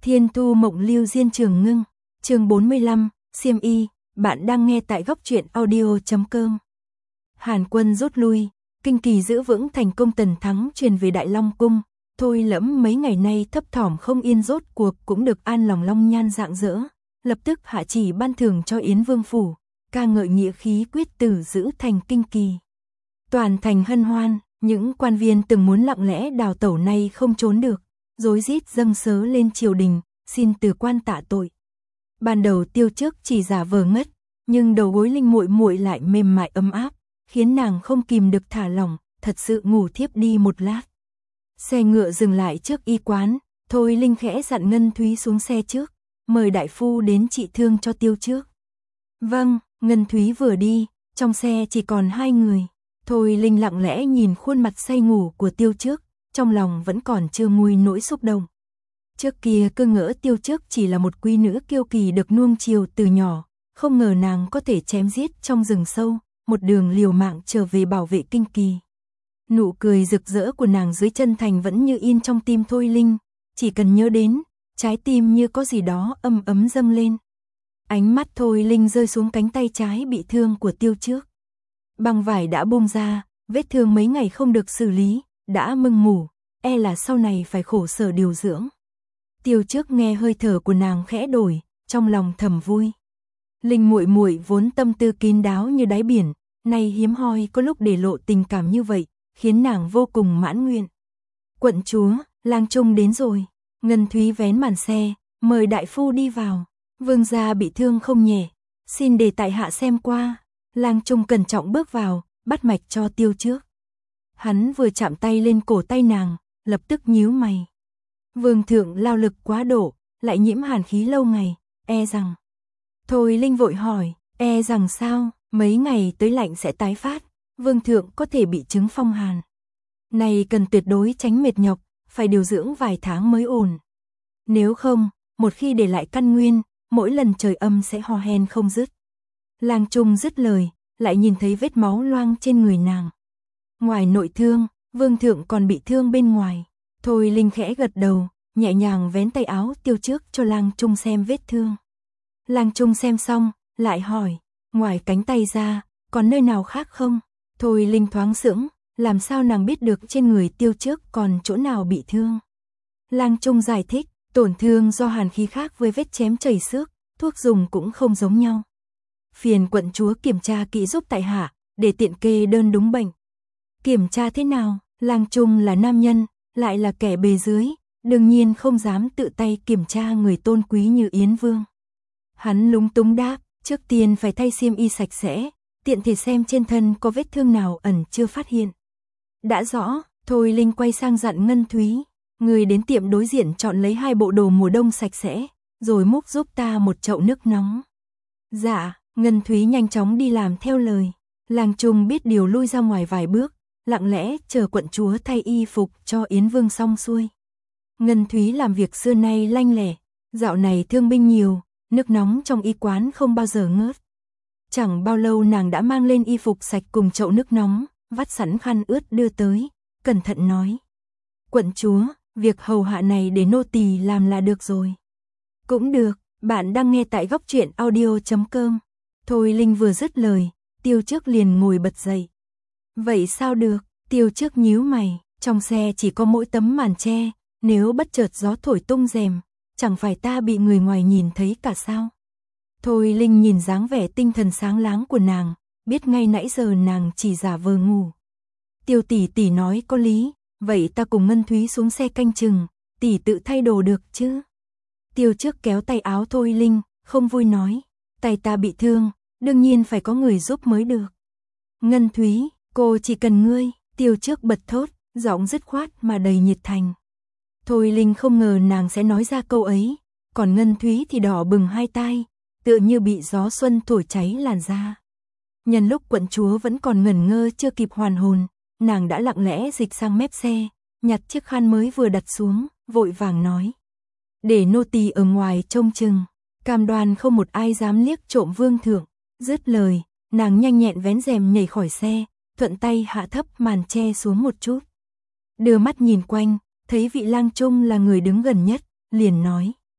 Thiên Thu Mộng Lưu Diên Trường Ngưng, chương 45, Xiêm Y, bạn đang nghe tại góc truyện audio.com. Hàn Quân rút lui, kinh kỳ giữ vững thành công, Tần Thắng truyền về Đại Long Cung, Thôi Lẫm mấy ngày nay thấp thỏm không yên rốt cuộc cũng được an lòng, long nhan rạng rỡ, lập tức hạ chỉ ban thưởng cho Yến Vương phủ, ca ngợi nghĩa khí quyết tử giữ thành kinh kỳ. Toàn thành hân hoan, những quan viên từng muốn lặng lẽ đào tẩu nay không trốn được, rối rít dâng sớ lên triều đình, xin từ quan tạ tội. Ban đầu Tiêu Trước chỉ giả vờ ngất, nhưng đầu gối Linh muội muội lại mềm mại ấm áp, khiến nàng không kìm được thả lỏng, thật sự ngủ thiếp đi một lát. Xe ngựa dừng lại trước y quán, Thôi Linh khẽ dặn Ngân Thúy xuống xe trước, mời đại phu đến trị thương cho Tiêu Trước. Vâng, Ngân Thúy vừa đi, trong xe chỉ còn hai người. Thôi Linh lặng lẽ nhìn khuôn mặt say ngủ của Tiêu Trước, trong lòng vẫn còn chưa nguôi nỗi xúc động. Trước kia cứ ngỡ Tiêu Trước chỉ là một quý nữ kiêu kỳ được nuông chiều từ nhỏ, không ngờ nàng có thể chém giết trong rừng sâu, một đường liều mạng trở về bảo vệ kinh kỳ. Nụ cười rực rỡ của nàng dưới chân thành vẫn như in trong tim Thôi Linh, chỉ cần nhớ đến, trái tim như có gì đó ấm ấm dâng lên. Ánh mắt Thôi Linh rơi xuống cánh tay trái bị thương của Tiêu Trước. Băng vải đã bung ra, vết thương mấy ngày không được xử lý, đã mưng mủ, e là sau này phải khổ sở điều dưỡng. Tiêu Trước nghe hơi thở của nàng khẽ đổi, trong lòng thầm vui. Linh muội muội vốn tâm tư kín đáo như đáy biển, nay hiếm hoi có lúc để lộ tình cảm như vậy, khiến nàng vô cùng mãn nguyện. Quận chúa, lang trung đến rồi. Ngân Thúy vén màn xe, mời đại phu đi vào. Vương gia bị thương không nhẹ, xin để tại hạ xem qua. Lang trung cẩn trọng bước vào, bắt mạch cho Tiêu Trước. Hắn vừa chạm tay lên cổ tay nàng, lập tức nhíu mày. Vương thượng lao lực quá độ, lại nhiễm hàn khí lâu ngày, e rằng. Thôi Linh vội hỏi, e rằng sao, mấy ngày tới lạnh sẽ tái phát, vương thượng có thể bị chứng phong hàn. Này cần tuyệt đối tránh mệt nhọc, phải điều dưỡng vài tháng mới ổn. Nếu không, một khi để lại căn nguyên, mỗi lần trời âm sẽ ho hen không dứt. Lang trung dứt lời, lại nhìn thấy vết máu loang trên người nàng. Ngoài nội thương, vương thượng còn bị thương bên ngoài. Thôi Linh khẽ gật đầu, nhẹ nhàng vén tay áo Tiêu Trước cho Lang trung xem vết thương. Lang trung xem xong, lại hỏi, ngoài cánh tay ra, còn nơi nào khác không? Thôi Linh thoáng sững, làm sao nàng biết được trên người Tiêu Trước còn chỗ nào bị thương? Lang trung giải thích, tổn thương do hàn khí khác với vết chém chảy xước, thuốc dùng cũng không giống nhau. Phiền quận chúa kiểm tra kỹ giúp tại hạ, để tiện kê đơn đúng bệnh. Kiểm tra thế nào? Lang trung là nam nhân, lại là kẻ bề dưới, đương nhiên không dám tự tay kiểm tra người tôn quý như Yến Vương. Hắn lúng túng đáp, trước tiên phải thay xiêm y sạch sẽ, tiện thể xem trên thân có vết thương nào ẩn chưa phát hiện. Đã rõ, Thôi Linh quay sang dặn Ngân Thúy, người đến tiệm đối diện chọn lấy 2 bộ đồ mùa đông sạch sẽ, rồi múc giúp ta một chậu nước nóng. Dạ, Ngân Thúy nhanh chóng đi làm theo lời. Lang trung biết điều lui ra ngoài vài bước, lặng lẽ chờ quận chúa thay y phục cho Yến Vương xong xuôi. Ngân Thúy làm việc xưa nay lanh lẻ, dạo này thương binh nhiều, nước nóng trong y quán không bao giờ ngớt. Chẳng bao lâu nàng đã mang lên y phục sạch cùng chậu nước nóng, vắt sẵn khăn ướt đưa tới, cẩn thận nói. Quận chúa, việc hầu hạ này để nô tỳ làm là được rồi. Cũng được, bạn đang nghe tại góc truyện audio.com. Thôi Linh vừa dứt lời, Tiêu Trước liền ngồi bật dậy. Vậy sao được? Tiêu Trước nhíu mày, trong xe chỉ có mỗi tấm màn che, nếu bất chợt gió thổi tung rèm, chẳng phải ta bị người ngoài nhìn thấy cả sao? Thôi Linh nhìn dáng vẻ tinh thần sáng láng của nàng, biết ngay nãy giờ nàng chỉ giả vờ ngủ. Tiêu tỷ tỷ nói có lý, vậy ta cùng Ngân Thúy xuống xe canh chừng, tỷ tự thay đồ được chứ? Tiêu Trước kéo tay áo Thôi Linh, không vui nói, tay ta bị thương, đương nhiên phải có người giúp mới được. Ngân Thúy, cô chỉ cần ngươi. Tiêu Trước bật thốt, giọng dứt khoát mà đầy nhiệt thành. Thôi Linh không ngờ nàng sẽ nói ra câu ấy, còn Ngân Thúy thì đỏ bừng hai tai, tựa như bị gió xuân thổi cháy làn da. Nhân lúc quận chúa vẫn còn ngẩn ngơ chưa kịp hoàn hồn, nàng đã lặng lẽ dịch sang mép xe, nhặt chiếc khăn mới vừa đặt xuống, vội vàng nói. Để nô tỳ ở ngoài trông chừng, cam đoan không một ai dám liếc trộm vương thượng. Dứt lời, nàng nhanh nhẹn vén rèm nhảy khỏi xe, thuận tay hạ thấp màn che xuống một chút. Đưa mắt nhìn quanh, thấy vị lang trung là người đứng gần nhất, liền nói.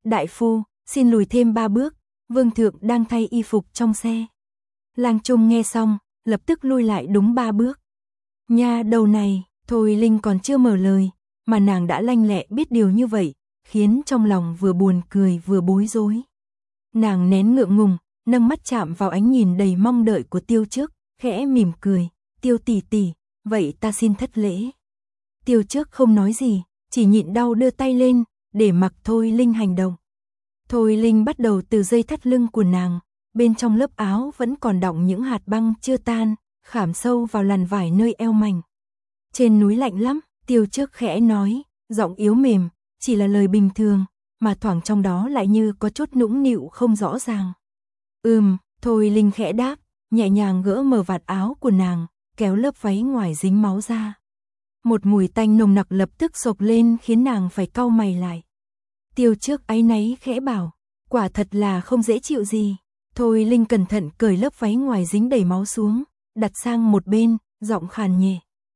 Đại phu, xin lùi thêm 3 bước, vương thượng đang thay y phục trong xe. Lang Trung nghe xong, lập tức lui lại đúng 3 bước. Nha đầu này, Thôi Linh còn chưa mở lời, mà nàng đã lanh lẹ biết điều như vậy, khiến trong lòng vừa buồn cười vừa bối rối. Nàng nén ngượng ngùng, nâng mắt chạm vào ánh nhìn đầy mong đợi của Tiêu Trước, khẽ mỉm cười, Tiêu tỷ tỷ, vậy ta xin thất lễ. Tiêu Trước không nói gì, chỉ nhịn đau đưa tay lên, để mặc Thôi Linh hành động. Thôi Linh bắt đầu từ dây thắt lưng của nàng, bên trong lớp áo vẫn còn đọng những hạt băng chưa tan, khảm sâu vào làn vải nơi eo mảnh. Trên núi lạnh lắm, Tiêu Trước khẽ nói, giọng yếu mềm, chỉ là lời bình thường, mà thoảng trong đó lại như có chút nũng nịu không rõ ràng. Thôi Linh khẽ đáp, nhẹ nhàng gỡ mở vạt áo của nàng, kéo lớp váy ngoài dính máu ra. Một mùi tanh nồng nặc lập tức xộc lên khiến nàng phải cau mày lại. Tiêu Trước áy náy khẽ bảo, quả thật là không dễ chịu gì. Thôi Linh cẩn thận cởi lớp váy ngoài dính đầy máu xuống, đặt sang một bên, giọng khàn nhẹ.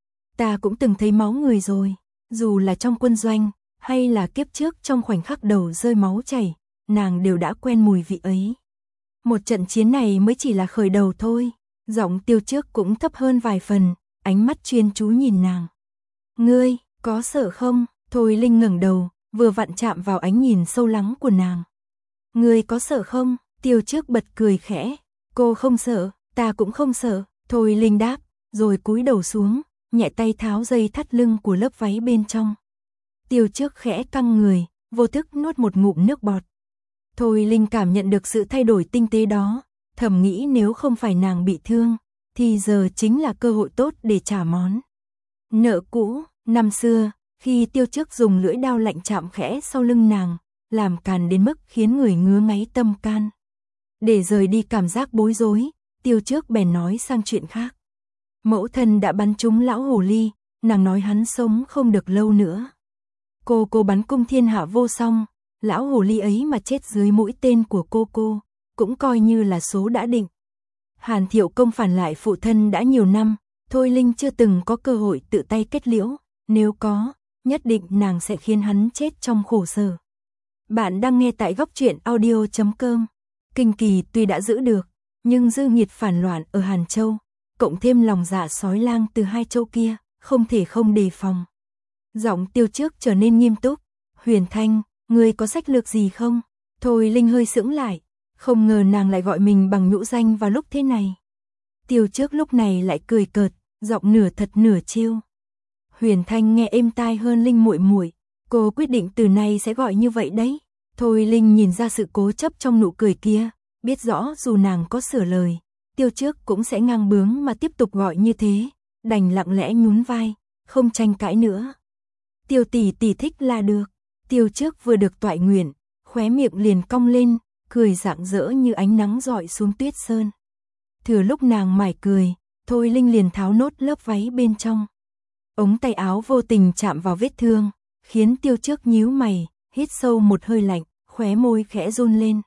Ta cũng từng thấy máu người rồi, dù là trong quân doanh, hay là kiếp trước trong khoảnh khắc đầu rơi máu chảy, nàng đều đã quen mùi vị ấy. Một trận chiến này mới chỉ là khởi đầu thôi. Giọng Tiêu Trước cũng thấp hơn vài phần, ánh mắt chuyên chú nhìn nàng. Ngươi, có sợ không? Thôi Linh ngẩng đầu, vừa vặn chạm vào ánh nhìn sâu lắng của nàng. Ngươi có sợ không? Tiêu Trước bật cười khẽ. Cô không sợ, ta cũng không sợ. Thôi Linh đáp, rồi cúi đầu xuống, nhẹ tay tháo dây thắt lưng của lớp váy bên trong. Tiêu Trước khẽ căng người, vô thức nuốt một ngụm nước bọt. Thôi Linh cảm nhận được sự thay đổi tinh tế đó, thầm nghĩ nếu không phải nàng bị thương, thì giờ chính là cơ hội tốt để trả món nợ cũ. Năm xưa, khi Tiêu Trước dùng lưỡi dao lạnh chạm khẽ sau lưng nàng, làm càn đến mức khiến người ngứa ngáy tâm can. Để rời đi cảm giác bối rối, Tiêu Trước bèn nói sang chuyện khác. Mẫu thân đã bắn trúng lão hồ ly, nàng nói hắn sống không được lâu nữa. Cô bắn cung thiên hạ vô song, lão hồ ly ấy mà chết dưới mũi tên của cô, cũng coi như là số đã định. Hàn Thiệu Công phản lại phụ thân đã nhiều năm, Thôi Linh chưa từng có cơ hội tự tay kết liễu, nếu có, nhất định nàng sẽ khiến hắn chết trong khổ sở. Bạn đang nghe tại góc truyện audio.com. Kinh kỳ tuy đã giữ được, nhưng dư nghiệt phản loạn ở Hàn Châu, cộng thêm lòng dạ sói lang từ hai châu kia, không thể không đề phòng. Giọng Tiêu Trước trở nên nghiêm túc. Huyền Thanh, ngươi có sách lược gì không? Thôi Linh hơi sững lại, không ngờ nàng lại gọi mình bằng nhũ danh vào lúc thế này. Tiêu Trước lúc này lại cười cợt, giọng nửa thật nửa trêu. Huyền Thanh nghe êm tai hơn Linh muội muội, cô quyết định từ nay sẽ gọi như vậy đấy. Thôi Linh nhìn ra sự cố chấp trong nụ cười kia, biết rõ dù nàng có sửa lời, Tiêu Trước cũng sẽ ngang bướng mà tiếp tục gọi như thế, đành lặng lẽ nhún vai, không tranh cãi nữa. Tiêu tỷ tỷ thích là được. Tiêu Trước vừa được toại nguyện, khóe miệng liền cong lên, cười rạng rỡ như ánh nắng rọi xuống tuyết sơn. Thừa lúc nàng mải cười, Thôi Linh liền tháo nốt lớp váy bên trong. Ống tay áo vô tình chạm vào vết thương, khiến Tiêu Trước nhíu mày, hít sâu một hơi lạnh, khóe môi khẽ run lên.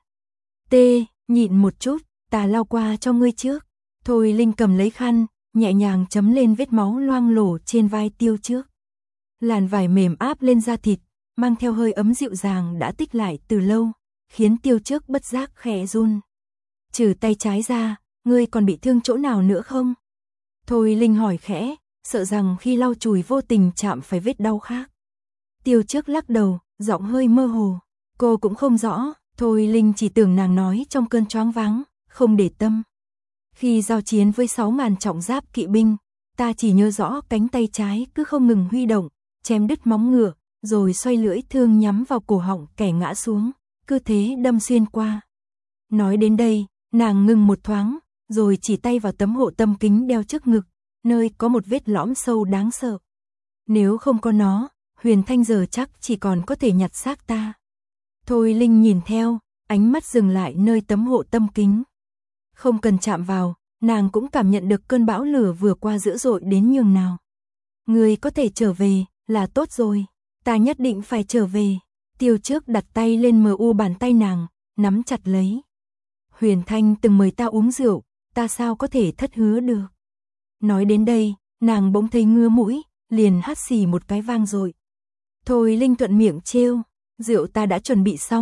Nhịn một chút, ta lau qua cho ngươi trước. Thôi Linh cầm lấy khăn, nhẹ nhàng chấm lên vết máu loang lổ trên vai Tiêu Trước. Làn vải mềm áp lên da thịt, mang theo hơi ấm dịu dàng đã tích lại từ lâu, khiến Tiêu Trước bất giác khẽ run. Trừ tay trái ra, ngươi còn bị thương chỗ nào nữa không? Thôi Linh hỏi khẽ, sợ rằng khi lau chùi vô tình chạm phải vết đau khác. Tiêu Trước lắc đầu, giọng hơi mơ hồ. Cô cũng không rõ, Thôi Linh chỉ tưởng nàng nói trong cơn choáng váng, không để tâm. Khi giao chiến với 6.000 trọng giáp kỵ binh, ta chỉ nhớ rõ cánh tay trái cứ không ngừng huy động, chém đứt móng ngựa, rồi xoay lưỡi thương nhắm vào cổ họng kẻ ngã xuống, cứ thế đâm xuyên qua. Nói đến đây, nàng ngừng một thoáng, rồi chỉ tay vào tấm hộ tâm kính đeo trước ngực, nơi có một vết lõm sâu đáng sợ. Nếu không có nó, Huyền Thanh giờ chắc chỉ còn có thể nhặt xác ta. Thôi Linh nhìn theo, ánh mắt dừng lại nơi tấm hộ tâm kính. Không cần chạm vào, nàng cũng cảm nhận được cơn bão lửa vừa qua dữ dội đến nhường nào. Ngươi có thể trở về, là tốt rồi. Ta nhất định phải trở về. Tiêu Trước đặt tay lên mờ u bàn tay nàng, nắm chặt lấy. Huyền Thanh từng mời ta uống rượu, ta sao có thể thất hứa được. Nói đến đây, nàng bỗng thấy ngứa mũi, liền hắt xì một cái vang dội. Thôi Linh thuận miệng trêu, rượu ta đã chuẩn bị xong,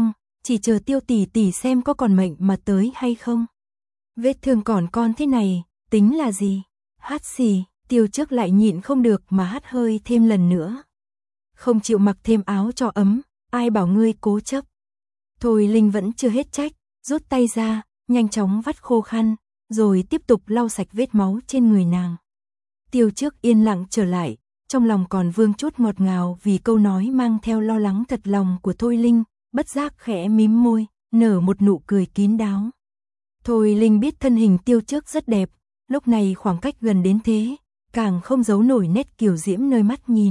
chỉ chờ Tiêu tỷ tỷ xem có còn mệnh mà tới hay không. Vết thương còn con thế này, tính là gì? Hát xì, Tiêu Trước lại nhịn không được mà hắt hơi thêm lần nữa. Không chịu mặc thêm áo cho ấm, ai bảo ngươi cố chấp. Thôi Linh vẫn chưa hết trách, rút tay ra, nhanh chóng vắt khô khăn, rồi tiếp tục lau sạch vết máu trên người nàng. Tiêu Trước yên lặng trở lại, trong lòng còn vương chút ngọt ngào vì câu nói mang theo lo lắng thật lòng của Thôi Linh, bất giác khẽ mím môi, nở một nụ cười kín đáo. Thôi Linh biết thân hình Tiêu Trước rất đẹp, lúc này khoảng cách gần đến thế, càng không giấu nổi nét kiều diễm nơi mắt nhìn.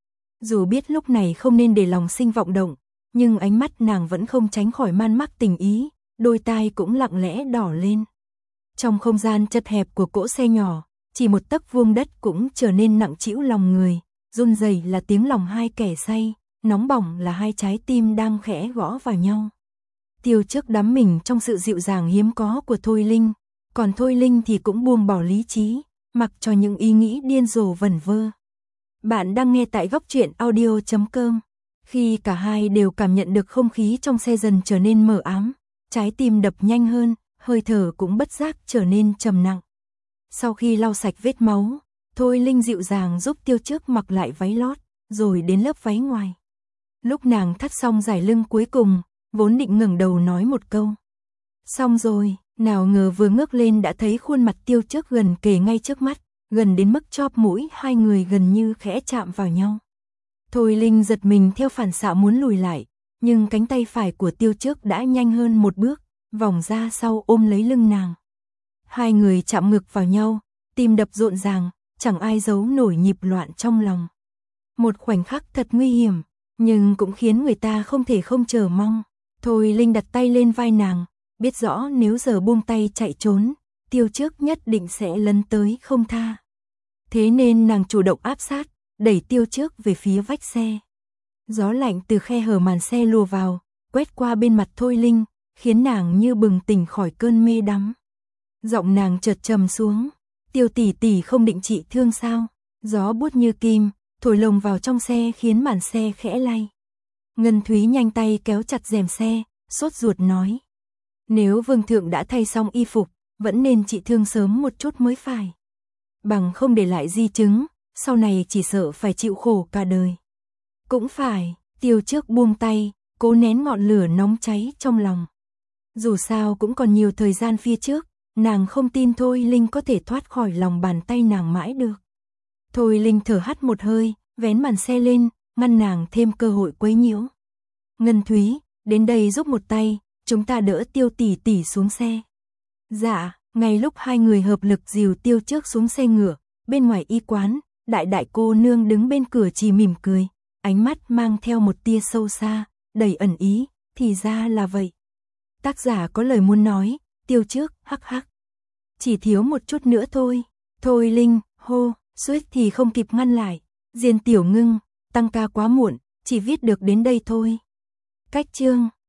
Dù biết lúc này không nên để lòng sinh vọng động, nhưng ánh mắt nàng vẫn không tránh khỏi man mác tình ý, đôi tai cũng lặng lẽ đỏ lên. Trong không gian chật hẹp của cỗ xe nhỏ, chỉ một tấc vuông đất cũng trở nên nặng trĩu lòng người, run rẩy là tiếng lòng hai kẻ say, nóng bỏng là hai trái tim đang khẽ gõ vào nhau. Tiêu Trước đắm mình trong sự dịu dàng hiếm có của Thôi Linh, còn Thôi Linh thì cũng buông bỏ lý trí, mặc cho những ý nghĩ điên rồ vẩn vơ. Bạn đang nghe tại Góc Truyện Audio.com. Khi cả hai đều cảm nhận được không khí trong xe dần trở nên mờ ám, trái tim đập nhanh hơn, hơi thở cũng bất giác trở nên trầm nặng. Sau khi lau sạch vết máu, Thôi Linh dịu dàng giúp Tiêu Trước mặc lại váy lót, rồi đến lớp váy ngoài. Lúc nàng thắt xong dải lưng cuối cùng, vốn định ngẩng đầu nói một câu. Xong rồi, nào ngờ vừa ngước lên đã thấy khuôn mặt Tiêu Trước gần kề ngay trước mắt, gần đến mức chóp mũi hai người gần như khẽ chạm vào nhau. Thôi Linh giật mình theo phản xạ muốn lùi lại, nhưng cánh tay phải của Tiêu Trước đã nhanh hơn một bước, vòng ra sau ôm lấy lưng nàng. Hai người chạm ngực vào nhau, tim đập rộn ràng, chẳng ai giấu nổi nhịp loạn trong lòng. Một khoảnh khắc thật nguy hiểm, nhưng cũng khiến người ta không thể không chờ mong. Thôi Linh đặt tay lên vai nàng, biết rõ nếu giờ buông tay chạy trốn, Tiêu Trước nhất định sẽ lấn tới không tha. Thế nên nàng chủ động áp sát, đẩy Tiêu Trước về phía vách xe. Gió lạnh từ khe hở màn xe lùa vào, quét qua bên mặt Thôi Linh, khiến nàng như bừng tỉnh khỏi cơn mê đắm. Giọng nàng chợt trầm xuống, Tiêu tỷ tỷ không định trị thương sao? Gió buốt như kim, thổi lồng vào trong xe khiến màn xe khẽ lay. Ngân Thúy nhanh tay kéo chặt rèm xe, sốt ruột nói. Nếu vương thượng đã thay xong y phục, vẫn nên trị thương sớm một chút mới phải. Bằng không để lại di chứng, sau này chỉ sợ phải chịu khổ cả đời. Cũng phải, Tiêu Trước buông tay, cố nén ngọn lửa nóng cháy trong lòng. Dù sao cũng còn nhiều thời gian phía trước, nàng không tin Thôi Linh có thể thoát khỏi lòng bàn tay nàng mãi được. Thôi Linh thở hắt một hơi, vén màn xe lên, ngăn nàng thêm cơ hội quấy nhiễu. Ngân Thúy, đến đây giúp một tay, chúng ta đỡ Tiêu tỷ tỷ xuống xe. Dạ, ngay lúc hai người hợp lực dìu Tiêu Trước xuống xe ngựa, bên ngoài y quán, đại cô nương đứng bên cửa chỉ mỉm cười, ánh mắt mang theo một tia sâu xa, đầy ẩn ý, thì ra là vậy. Tác giả có lời muốn nói, Tiêu Trước, hắc hắc. Chỉ thiếu một chút nữa thôi. Thôi Linh, hô, suýt thì không kịp ngăn lại. Diên Tiểu Ngưng, tăng ca quá muộn, chỉ viết được đến đây thôi. Cách chương